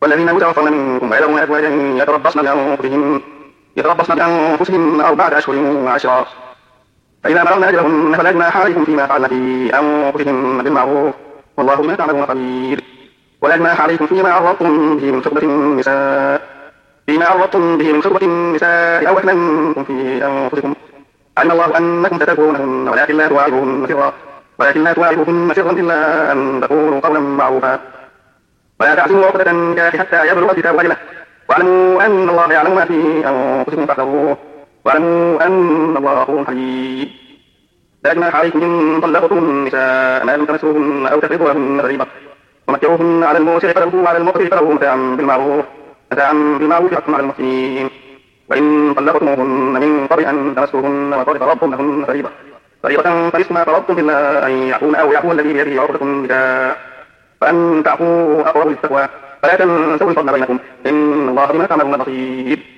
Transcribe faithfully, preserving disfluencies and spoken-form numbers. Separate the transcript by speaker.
Speaker 1: والذين يتوفون منكم ويذرون أزواجا يتربصن بأنفسهن يتربصن بأنفسهن أربعة أشهر وعشرا فإذا بلغن أجلهن فلا جناح عليكم فيما فعلن في أنفسهن بالمعروف والله بما تعملون خبير. ولا جناح عليكم فيما عرضتم به من خطبة النساء فيما عرضتم به من خطبة النساء أو أكننتم في أنفسكم علم الله أنكم تتركونهن ولكن لا تواعدوهن سرا ولكن لا تواعدوهن سرا إلا أن تقولوا قولا معروفا ولا تعزموا عقدة النكاح حتى يبلغ الكتاب أجله واعلموا أن الله يعلم ما في أنفسكم فاحذروه واعلموا أن الله غفور حليم. لا جناح عليكم إن طلقتم النساء ما لم تمسوهن أو تفرضوا لهن فريضة ومتعوهن على الموسع قدره وعلى المقتر قدره متاعا بالمعروف متاعا بالمعروف حقا على المحسنين. وإن طلقتموهن من قبل أن تمسوهن وقد فرضتم لهن فريضة فريضة فنصف ما فرضتم إلا أن يعفون أو يعفو الذي بيده عقدة النكاح فأن تعفوا أقرب للتقوى فلا تنسوا الفضل بينكم إن الله بما تعملون بصير.